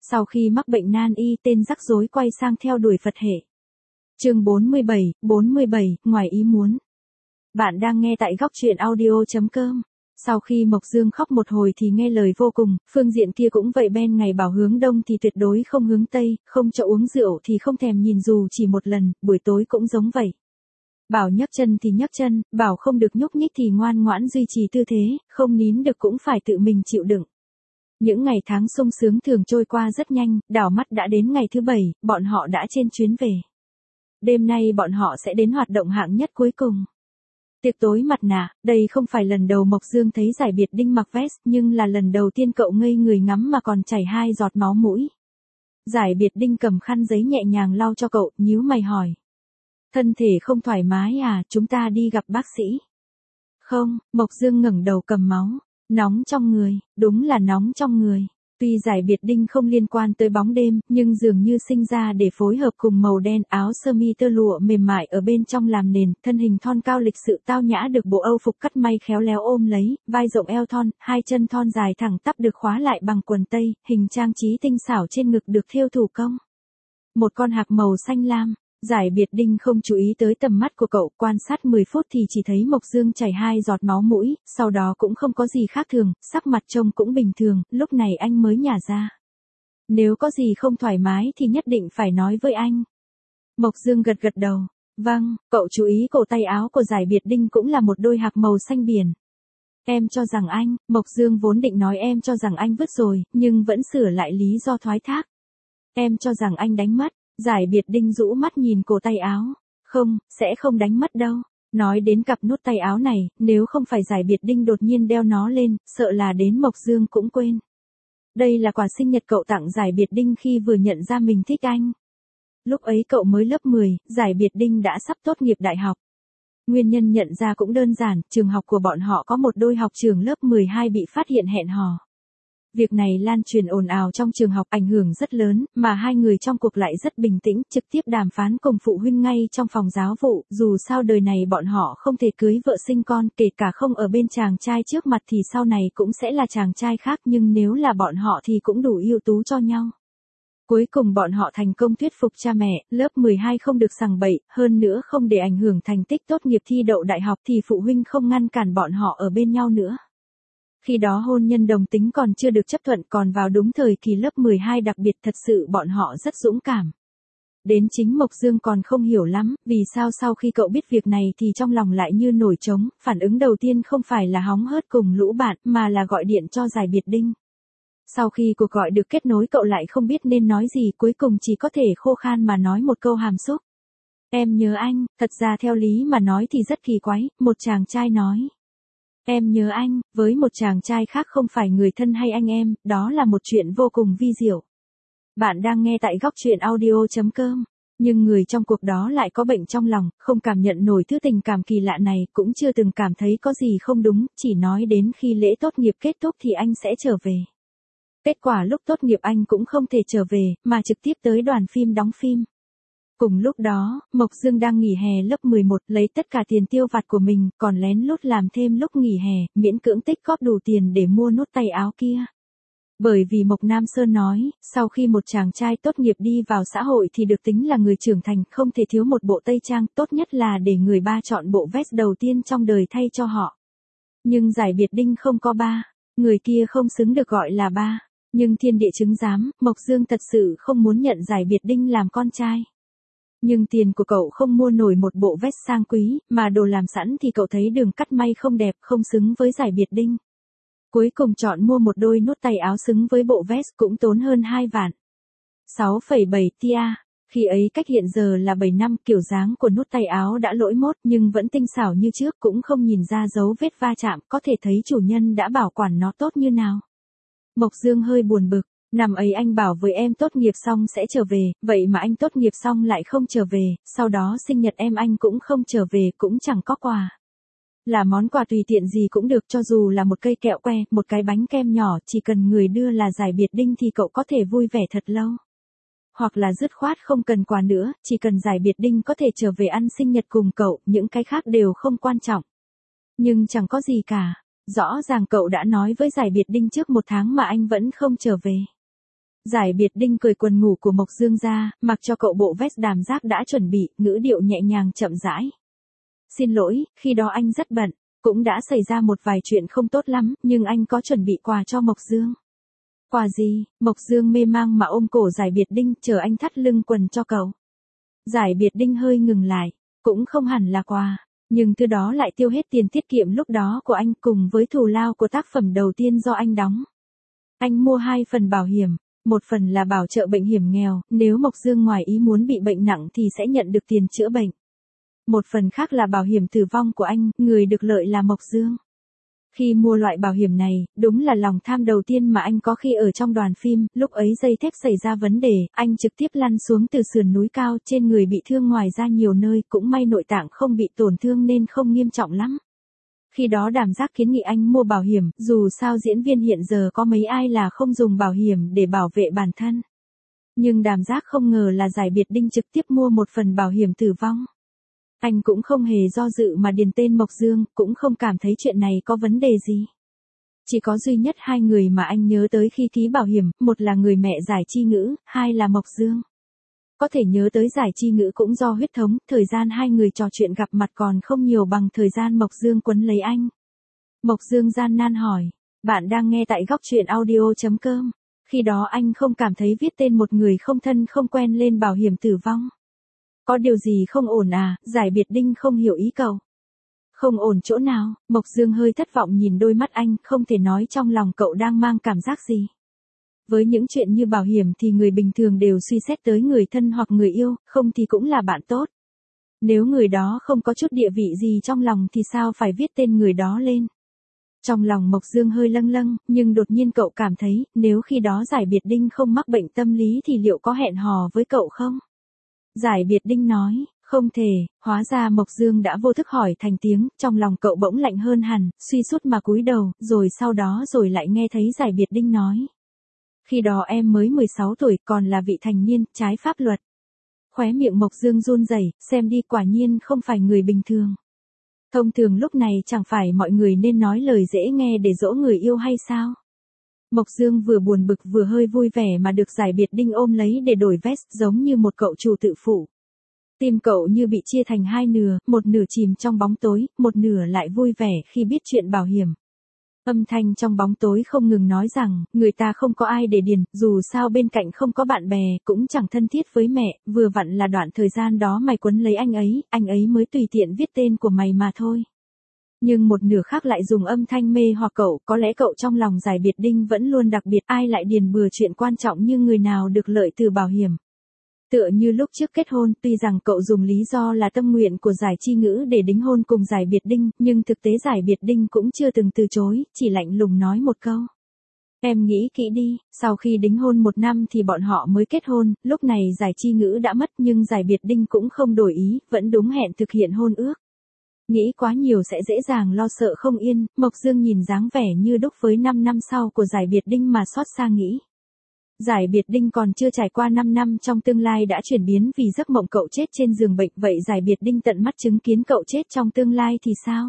Sau khi mắc bệnh nan y, tên rắc rối quay sang theo đuổi Phật hệ. Chương 47, ngoài ý muốn. Bạn đang nghe tại góc truyện audio.com. Sau khi Mộc Dương khóc một hồi thì nghe lời vô cùng, phương diện kia cũng vậy, Ben ngày bảo hướng đông thì tuyệt đối không hướng tây, không cho uống rượu thì không thèm nhìn dù chỉ một lần, buổi tối cũng giống vậy. Bảo nhấc chân thì nhấc chân, bảo không được nhúc nhích thì ngoan ngoãn duy trì tư thế, không nín được cũng phải tự mình chịu đựng. Những ngày tháng sung sướng thường trôi qua rất nhanh, đảo mắt đã đến ngày thứ 7, bọn họ đã trên chuyến về. Đêm nay bọn họ sẽ đến hoạt động hạng nhất cuối cùng. Tiệc tối mặt nạ, đây không phải lần đầu Mộc Dương thấy Giải Biệt Đinh mặc vest, nhưng là lần đầu tiên cậu ngây người ngắm mà còn chảy 2 giọt máu mũi. Giải Biệt Đinh cầm khăn giấy nhẹ nhàng lau cho cậu, nhíu mày hỏi. Thân thể không thoải mái à, chúng ta đi gặp bác sĩ. Không, Mộc Dương ngẩng đầu cầm máu. Nóng trong người, đúng là nóng trong người. Tuy Giải Biệt Đinh không liên quan tới bóng đêm, nhưng dường như sinh ra để phối hợp cùng màu đen, áo sơ mi tơ lụa mềm mại ở bên trong làm nền, thân hình thon cao lịch sự tao nhã được bộ âu phục cắt may khéo léo ôm lấy, vai rộng eo thon, 2 chân thon dài thẳng tắp được khóa lại bằng quần tây, hình trang trí tinh xảo trên ngực được thêu thủ công. Một con hạc màu xanh lam. Giải Biệt Đinh không chú ý tới tầm mắt của cậu, quan sát 10 phút thì chỉ thấy Mộc Dương chảy 2 giọt máu mũi, sau đó cũng không có gì khác thường, sắc mặt trông cũng bình thường, lúc này anh mới nhả ra. Nếu có gì không thoải mái thì nhất định phải nói với anh. Mộc Dương gật gật đầu. Vâng, cậu chú ý cổ tay áo của Giải Biệt Đinh cũng là một đôi hạc màu xanh biển. Em cho rằng anh, Mộc Dương vốn định nói em cho rằng anh vứt rồi, nhưng vẫn sửa lại lý do thoái thác. Em cho rằng anh đánh mất. Giải Biệt Đinh rũ mắt nhìn cổ tay áo. Không, sẽ không đánh mất đâu. Nói đến cặp nút tay áo này, nếu không phải Giải Biệt Đinh đột nhiên đeo nó lên, sợ là đến Mộc Dương cũng quên. Đây là quà sinh nhật cậu tặng Giải Biệt Đinh khi vừa nhận ra mình thích anh. Lúc ấy cậu mới lớp 10, Giải Biệt Đinh đã sắp tốt nghiệp đại học. Nguyên nhân nhận ra cũng đơn giản, trường học của bọn họ có một đôi học trưởng lớp 12 bị phát hiện hẹn hò. Việc này lan truyền ồn ào trong trường học, ảnh hưởng rất lớn, mà hai người trong cuộc lại rất bình tĩnh, trực tiếp đàm phán cùng phụ huynh ngay trong phòng giáo vụ, dù sao đời này bọn họ không thể cưới vợ sinh con, kể cả không ở bên chàng trai trước mặt thì sau này cũng sẽ là chàng trai khác, nhưng nếu là bọn họ thì cũng đủ ưu tú cho nhau. Cuối cùng bọn họ thành công thuyết phục cha mẹ, lớp 12 không được sằng bậy, hơn nữa không để ảnh hưởng thành tích tốt nghiệp thi đậu đại học thì phụ huynh không ngăn cản bọn họ ở bên nhau nữa. Khi đó hôn nhân đồng tính còn chưa được chấp thuận, còn vào đúng thời kỳ lớp 12 đặc biệt, thật sự bọn họ rất dũng cảm. Đến chính Mộc Dương còn không hiểu lắm, vì sao sau khi cậu biết việc này thì trong lòng lại như nổi trống, phản ứng đầu tiên không phải là hóng hớt cùng lũ bạn, mà là gọi điện cho Giải Biệt Đinh. Sau khi cuộc gọi được kết nối cậu lại không biết nên nói gì, cuối cùng chỉ có thể khô khan mà nói một câu hàm xúc. Em nhớ anh, thật ra theo lý mà nói thì rất kỳ quái, một chàng trai nói. Em nhớ anh, với một chàng trai khác không phải người thân hay anh em, đó là một chuyện vô cùng vi diệu. Bạn đang nghe tại góc truyện audio.com, nhưng người trong cuộc đó lại có bệnh trong lòng, không cảm nhận nổi thứ tình cảm kỳ lạ này, cũng chưa từng cảm thấy có gì không đúng, chỉ nói đến khi lễ tốt nghiệp kết thúc thì anh sẽ trở về. Kết quả lúc tốt nghiệp anh cũng không thể trở về, mà trực tiếp tới đoàn phim đóng phim. Cùng lúc đó, Mộc Dương đang nghỉ hè lớp 11, lấy tất cả tiền tiêu vặt của mình, còn lén lút làm thêm lúc nghỉ hè, miễn cưỡng tích góp đủ tiền để mua nút tay áo kia. Bởi vì Mộc Nam Sơn nói, sau khi một chàng trai tốt nghiệp đi vào xã hội thì được tính là người trưởng thành, không thể thiếu một bộ tây trang, tốt nhất là để người ba chọn bộ vest đầu tiên trong đời thay cho họ. Nhưng Giải Biệt Đinh không có ba, người kia không xứng được gọi là ba, nhưng thiên địa chứng giám, Mộc Dương thật sự không muốn nhận Giải Biệt Đinh làm con trai. Nhưng tiền của cậu không mua nổi một bộ vest sang quý, mà đồ làm sẵn thì cậu thấy đường cắt may không đẹp, không xứng với Giải Biệt Đinh. Cuối cùng chọn mua một đôi nút tay áo xứng với bộ vest, cũng tốn hơn 2 vạn. 6,7 tia. Khi ấy cách hiện giờ là 7 năm, kiểu dáng của nút tay áo đã lỗi mốt nhưng vẫn tinh xảo như trước, cũng không nhìn ra dấu vết va chạm, có thể thấy chủ nhân đã bảo quản nó tốt như nào. Mộc Dương hơi buồn bực. Năm ấy anh bảo với em tốt nghiệp xong sẽ trở về, vậy mà anh tốt nghiệp xong lại không trở về, sau đó sinh nhật em anh cũng không trở về, cũng chẳng có quà. Là món quà tùy tiện gì cũng được, cho dù là một cây kẹo que, một cái bánh kem nhỏ, chỉ cần người đưa là Giải Biệt Đinh thì cậu có thể vui vẻ thật lâu. Hoặc là dứt khoát không cần quà nữa, chỉ cần Giải Biệt Đinh có thể trở về ăn sinh nhật cùng cậu, những cái khác đều không quan trọng. Nhưng chẳng có gì cả. Rõ ràng cậu đã nói với Giải Biệt Đinh trước 1 tháng mà anh vẫn không trở về. Giải Biệt Đinh cởi quần ngủ của Mộc Dương ra, mặc cho cậu bộ vest đàm giác đã chuẩn bị, ngữ điệu nhẹ nhàng chậm rãi. Xin lỗi, khi đó anh rất bận, cũng đã xảy ra một vài chuyện không tốt lắm, nhưng anh có chuẩn bị quà cho Mộc Dương. Quà gì? Mộc Dương mê mang mà ôm cổ Giải Biệt Đinh, chờ anh thắt lưng quần cho cậu. Giải Biệt Đinh hơi ngừng lại, cũng không hẳn là quà, nhưng thứ đó lại tiêu hết tiền tiết kiệm lúc đó của anh cùng với thù lao của tác phẩm đầu tiên do anh đóng. Anh mua 2 phần bảo hiểm, một phần là bảo trợ bệnh hiểm nghèo, nếu Mộc Dương ngoài ý muốn bị bệnh nặng thì sẽ nhận được tiền chữa bệnh. Một phần khác là bảo hiểm tử vong của anh, người được lợi là Mộc Dương. Khi mua loại bảo hiểm này, đúng là lòng tham đầu tiên mà anh có khi ở trong đoàn phim, lúc ấy dây thép xảy ra vấn đề, anh trực tiếp lăn xuống từ sườn núi cao, trên người bị thương ngoài ra nhiều nơi, cũng may nội tạng không bị tổn thương nên không nghiêm trọng lắm. Khi đó Đàm Giác kiến nghị anh mua bảo hiểm, dù sao diễn viên hiện giờ có mấy ai là không dùng bảo hiểm để bảo vệ bản thân. Nhưng Đàm Giác không ngờ là Giải Biệt Đinh trực tiếp mua một phần bảo hiểm tử vong. Anh cũng không hề do dự mà điền tên Mộc Dương, cũng không cảm thấy chuyện này có vấn đề gì. Chỉ có duy nhất 2 người mà anh nhớ tới khi ký bảo hiểm, một là người mẹ Giải Chi Ngữ, 2 là Mộc Dương. Có thể nhớ tới Giải Chi Ngữ cũng do huyết thống, thời gian 2 người trò chuyện gặp mặt còn không nhiều bằng thời gian Mộc Dương quấn lấy anh. Mộc Dương gian nan hỏi, bạn đang nghe tại góc truyện audio.com. Khi đó anh không cảm thấy viết tên một người không thân không quen lên bảo hiểm tử vong. Có điều gì không ổn à? Giải Biệt Đinh không hiểu ý cậu. Không ổn chỗ nào? Mộc Dương hơi thất vọng nhìn đôi mắt anh, không thể nói trong lòng cậu đang mang cảm giác gì. Với những chuyện như bảo hiểm thì người bình thường đều suy xét tới người thân hoặc người yêu, không thì cũng là bạn tốt. Nếu người đó không có chút địa vị gì trong lòng thì sao phải viết tên người đó lên? Trong lòng Mộc Dương hơi lâng lâng, nhưng đột nhiên cậu cảm thấy, nếu khi đó Giải Biệt Đinh không mắc bệnh tâm lý thì liệu có hẹn hò với cậu không? Giải Biệt Đinh nói, không thể, hóa ra Mộc Dương đã vô thức hỏi thành tiếng, trong lòng cậu bỗng lạnh hơn hẳn, suy sút mà cúi đầu, rồi sau đó rồi lại nghe thấy Giải Biệt Đinh nói. Khi đó em mới 16 tuổi, còn là vị thành niên, trái pháp luật. Khóe miệng Mộc Dương run rẩy, xem đi quả nhiên không phải người bình thường. Thông thường lúc này chẳng phải mọi người nên nói lời dễ nghe để dỗ người yêu hay sao? Mộc Dương vừa buồn bực vừa hơi vui vẻ mà được Giải Biệt Đinh ôm lấy để đổi vest, giống như một cậu chủ tự phụ. Tim cậu như bị chia thành 2 nửa, một nửa chìm trong bóng tối, một nửa lại vui vẻ khi biết chuyện bảo hiểm. Âm thanh trong bóng tối không ngừng nói rằng, người ta không có ai để điền, dù sao bên cạnh không có bạn bè, cũng chẳng thân thiết với mẹ, vừa vặn là đoạn thời gian đó mày quấn lấy anh ấy mới tùy tiện viết tên của mày mà thôi. Nhưng một nửa khác lại dùng âm thanh mê hoặc cậu, có lẽ cậu trong lòng Giải Biệt Đinh vẫn luôn đặc biệt, ai lại điền bừa chuyện quan trọng như người nào được lợi từ bảo hiểm. Tựa như lúc trước kết hôn, tuy rằng cậu dùng lý do là tâm nguyện của Giải Chi Ngữ để đính hôn cùng Giải Biệt Đinh, nhưng thực tế Giải Biệt Đinh cũng chưa từng từ chối, chỉ lạnh lùng nói một câu. Em nghĩ kỹ đi, sau khi đính hôn 1 năm thì bọn họ mới kết hôn, lúc này Giải Chi Ngữ đã mất nhưng Giải Biệt Đinh cũng không đổi ý, vẫn đúng hẹn thực hiện hôn ước. Nghĩ quá nhiều sẽ dễ dàng lo sợ không yên, Mộc Dương nhìn dáng vẻ như đúc với 5 năm sau của Giải Biệt Đinh mà xót xa nghĩ. Giải Biệt Đinh còn chưa trải qua 5 năm trong tương lai đã chuyển biến vì giấc mộng cậu chết trên giường bệnh, vậy Giải Biệt Đinh tận mắt chứng kiến cậu chết trong tương lai thì sao?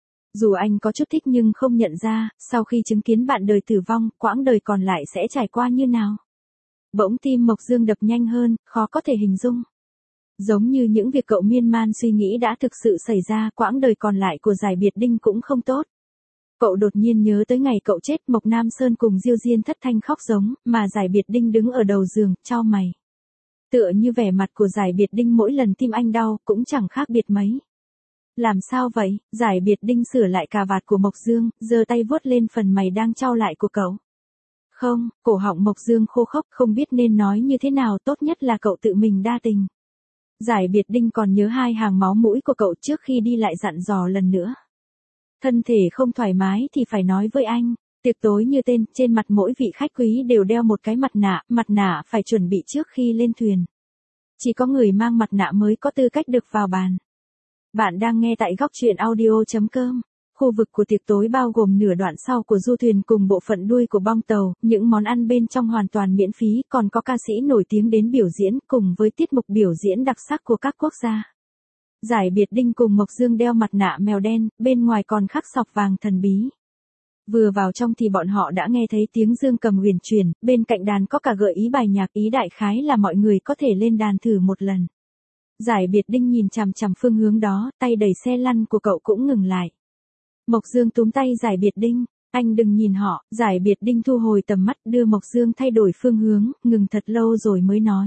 Dù anh có chút thích nhưng không nhận ra, sau khi chứng kiến bạn đời tử vong, quãng đời còn lại sẽ trải qua như nào? Bỗng tim Mộc Dương đập nhanh hơn, khó có thể hình dung. Giống như những việc cậu miên man suy nghĩ đã thực sự xảy ra, quãng đời còn lại của Giải Biệt Đinh cũng không tốt. Cậu đột nhiên nhớ tới ngày cậu chết, Mộc Nam Sơn cùng Diêu Diên thất thanh khóc giống, mà Giải Biệt Đinh đứng ở đầu giường, chau mày. Tựa như vẻ mặt của Giải Biệt Đinh mỗi lần tim anh đau, cũng chẳng khác biệt mấy. Làm sao vậy? Giải Biệt Đinh sửa lại cà vạt của Mộc Dương, giơ tay vuốt lên phần mày đang chau lại của cậu. Không, cổ họng Mộc Dương khô khốc, không biết nên nói như thế nào, tốt nhất là cậu tự mình đa tình. Giải Biệt Đinh còn nhớ 2 hàng máu mũi của cậu trước khi đi lại dặn dò lần nữa. Thân thể không thoải mái thì phải nói với anh. Tiệc tối như tên, trên mặt mỗi vị khách quý đều đeo một cái mặt nạ phải chuẩn bị trước khi lên thuyền. Chỉ có người mang mặt nạ mới có tư cách được vào bàn. Bạn đang nghe tại góc truyện audio.com. Khu vực của tiệc tối bao gồm nửa đoạn sau của du thuyền cùng bộ phận đuôi của bong tàu, những món ăn bên trong hoàn toàn miễn phí, còn có ca sĩ nổi tiếng đến biểu diễn cùng với tiết mục biểu diễn đặc sắc của các quốc gia. Giải Biệt Đinh cùng Mộc Dương đeo mặt nạ mèo đen, bên ngoài còn khắc sọc vàng thần bí. Vừa vào trong thì bọn họ đã nghe thấy tiếng dương cầm huyền truyền, bên cạnh đàn có cả gợi ý bài nhạc, ý đại khái là mọi người có thể lên đàn thử một lần. Giải Biệt Đinh nhìn chằm chằm phương hướng đó, tay đẩy xe lăn của cậu cũng ngừng lại. Mộc Dương túm tay Giải Biệt Đinh, anh đừng nhìn họ. Giải Biệt Đinh thu hồi tầm mắt đưa Mộc Dương thay đổi phương hướng, ngừng thật lâu rồi mới nói.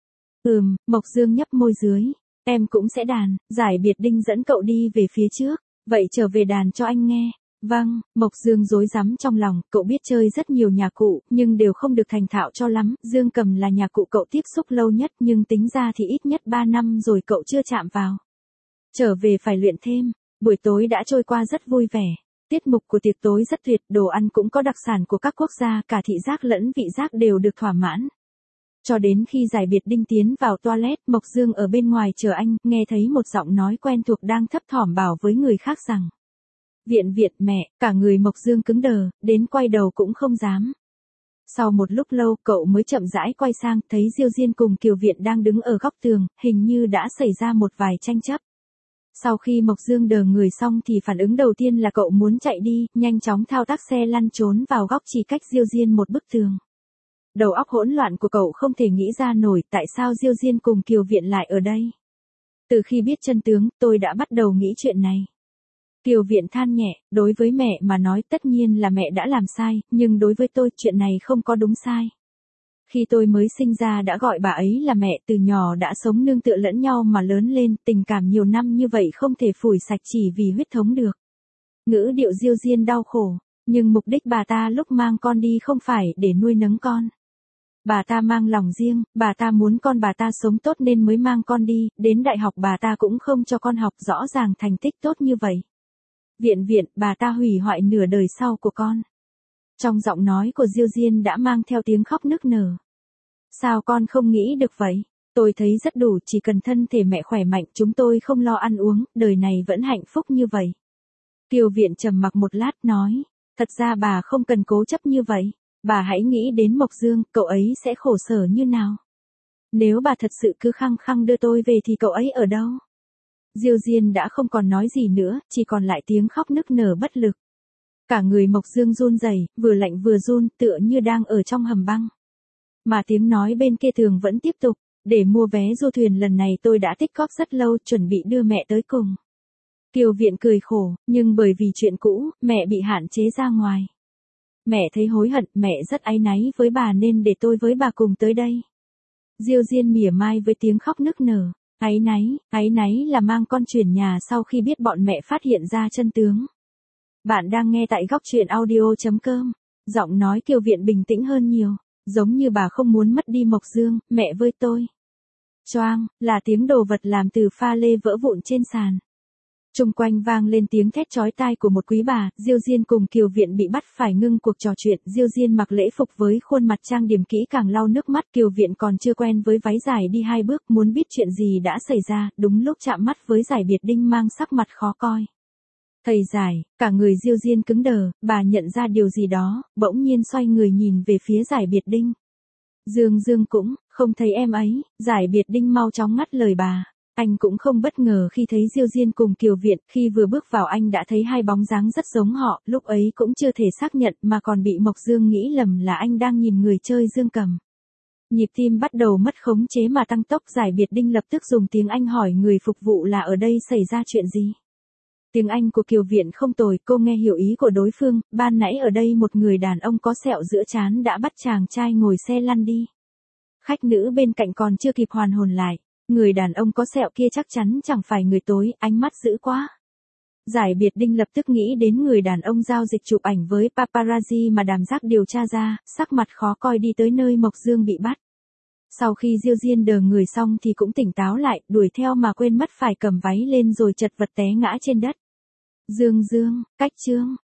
Mộc Dương nhấp môi dưới, em cũng sẽ đàn. Giải Biệt Đinh dẫn cậu đi về phía trước, vậy trở về đàn cho anh nghe. Vâng, Mộc Dương rối rắm trong lòng, cậu biết chơi rất nhiều nhạc cụ, nhưng đều không được thành thạo cho lắm. Dương cầm là nhạc cụ cậu tiếp xúc lâu nhất, nhưng tính ra thì ít nhất 3 năm rồi cậu chưa chạm vào. Trở về phải luyện thêm. Buổi tối đã trôi qua rất vui vẻ. Tiết mục của tiệc tối rất tuyệt, đồ ăn cũng có đặc sản của các quốc gia, cả thị giác lẫn vị giác đều được thỏa mãn. Cho đến khi Giải Biệt Đinh tiến vào toilet, Mộc Dương ở bên ngoài chờ anh, nghe thấy một giọng nói quen thuộc đang thấp thỏm bảo với người khác rằng. Viện Viện mẹ, cả người Mộc Dương cứng đờ, đến quay đầu cũng không dám. Sau một lúc lâu, cậu mới chậm rãi quay sang, thấy Diêu Diên cùng Kiều Viện đang đứng ở góc tường, hình như đã xảy ra một vài tranh chấp. Sau khi Mộc Dương đờ người xong thì phản ứng đầu tiên là cậu muốn chạy đi, nhanh chóng thao tác xe lăn trốn vào góc chỉ cách Diêu Diên một bức tường. Đầu óc hỗn loạn của cậu không thể nghĩ ra nổi tại sao Diêu Diên cùng Kiều Viện lại ở đây. Từ khi biết chân tướng, tôi đã bắt đầu nghĩ chuyện này. Kiều Viện than nhẹ, đối với mẹ mà nói tất nhiên là mẹ đã làm sai, nhưng đối với tôi chuyện này không có đúng sai. Khi tôi mới sinh ra đã gọi bà ấy là mẹ, từ nhỏ đã sống nương tựa lẫn nhau mà lớn lên, tình cảm nhiều năm như vậy không thể phủi sạch chỉ vì huyết thống được. Ngữ điệu Diêu Diên đau khổ, nhưng mục đích bà ta lúc mang con đi không phải để nuôi nấng con. Bà ta mang lòng riêng, bà ta muốn con bà ta sống tốt nên mới mang con đi, đến đại học bà ta cũng không cho con học, rõ ràng thành tích tốt như vậy. Viện Viện, bà ta hủy hoại nửa đời sau của con. Trong giọng nói của Diêu Diên đã mang theo tiếng khóc nức nở. Sao con không nghĩ được vậy? Tôi thấy rất đủ, chỉ cần thân thể mẹ khỏe mạnh, chúng tôi không lo ăn uống, đời này vẫn hạnh phúc như vậy. Kiều Viện trầm mặc một lát nói, thật ra bà không cần cố chấp như vậy, bà hãy nghĩ đến Mộc Dương, cậu ấy sẽ khổ sở như nào. Nếu bà thật sự cứ khăng khăng đưa tôi về thì cậu ấy ở đâu? Diêu Diên đã không còn nói gì nữa, chỉ còn lại tiếng khóc nức nở bất lực. Cả người Mộc Dương run rẩy, vừa lạnh vừa run, tựa như đang ở trong hầm băng. Mà tiếng nói bên kia tường vẫn tiếp tục, để mua vé du thuyền lần này tôi đã tích cóp rất lâu, chuẩn bị đưa mẹ tới cùng. Kiều Viện cười khổ, nhưng bởi vì chuyện cũ, mẹ bị hạn chế ra ngoài. Mẹ thấy hối hận, mẹ rất áy náy với bà nên để tôi với bà cùng tới đây. Diêu Diên mỉa mai với tiếng khóc nức nở. Áy náy là mang con chuyển nhà sau khi biết bọn mẹ phát hiện ra chân tướng. Bạn đang nghe tại góc truyện audio.com. Giọng nói Kiều Viện bình tĩnh hơn nhiều, giống như bà không muốn mất đi Mộc Dương, mẹ với tôi. Choang, là tiếng đồ vật làm từ pha lê vỡ vụn trên sàn. Chung quanh vang lên tiếng thét chói tai của một quý bà, Diêu Diên cùng Kiều Viện bị bắt phải ngưng cuộc trò chuyện, Diêu Diên mặc lễ phục với khuôn mặt trang điểm kỹ càng lau nước mắt, Kiều Viện còn chưa quen với váy dài đi 2 bước, muốn biết chuyện gì đã xảy ra, đúng lúc chạm mắt với Giải Biệt Đinh mang sắc mặt khó coi. Thầy Giải, cả người Diêu Diên cứng đờ, bà nhận ra điều gì đó, bỗng nhiên xoay người nhìn về phía Giải Biệt Đinh. Dương cũng, không thấy em ấy. Giải Biệt Đinh mau chóng ngắt lời bà. Anh cũng không bất ngờ khi thấy Diêu Diên cùng Kiều Viện, khi vừa bước vào anh đã thấy hai bóng dáng rất giống họ, lúc ấy cũng chưa thể xác nhận mà còn bị Mộc Dương nghĩ lầm là anh đang nhìn người chơi dương cầm. Nhịp tim bắt đầu mất khống chế mà tăng tốc, Giải Biệt Đinh lập tức dùng tiếng Anh hỏi người phục vụ là ở đây xảy ra chuyện gì. Tiếng Anh của Kiều Viện không tồi, cô nghe hiểu ý của đối phương, ban nãy ở đây một người đàn ông có sẹo giữa trán đã bắt chàng trai ngồi xe lăn đi. Khách nữ bên cạnh còn chưa kịp hoàn hồn lại. Người đàn ông có sẹo kia chắc chắn chẳng phải người tối, ánh mắt dữ quá. Giải Biệt Đinh lập tức nghĩ đến người đàn ông giao dịch chụp ảnh với paparazzi mà Đàm Giác điều tra ra, sắc mặt khó coi đi tới nơi Mộc Dương bị bắt. Sau khi Diêu Diên đờ người xong thì cũng tỉnh táo lại, đuổi theo mà quên mất phải cầm váy lên rồi chật vật té ngã trên đất. Dương, cách Trương,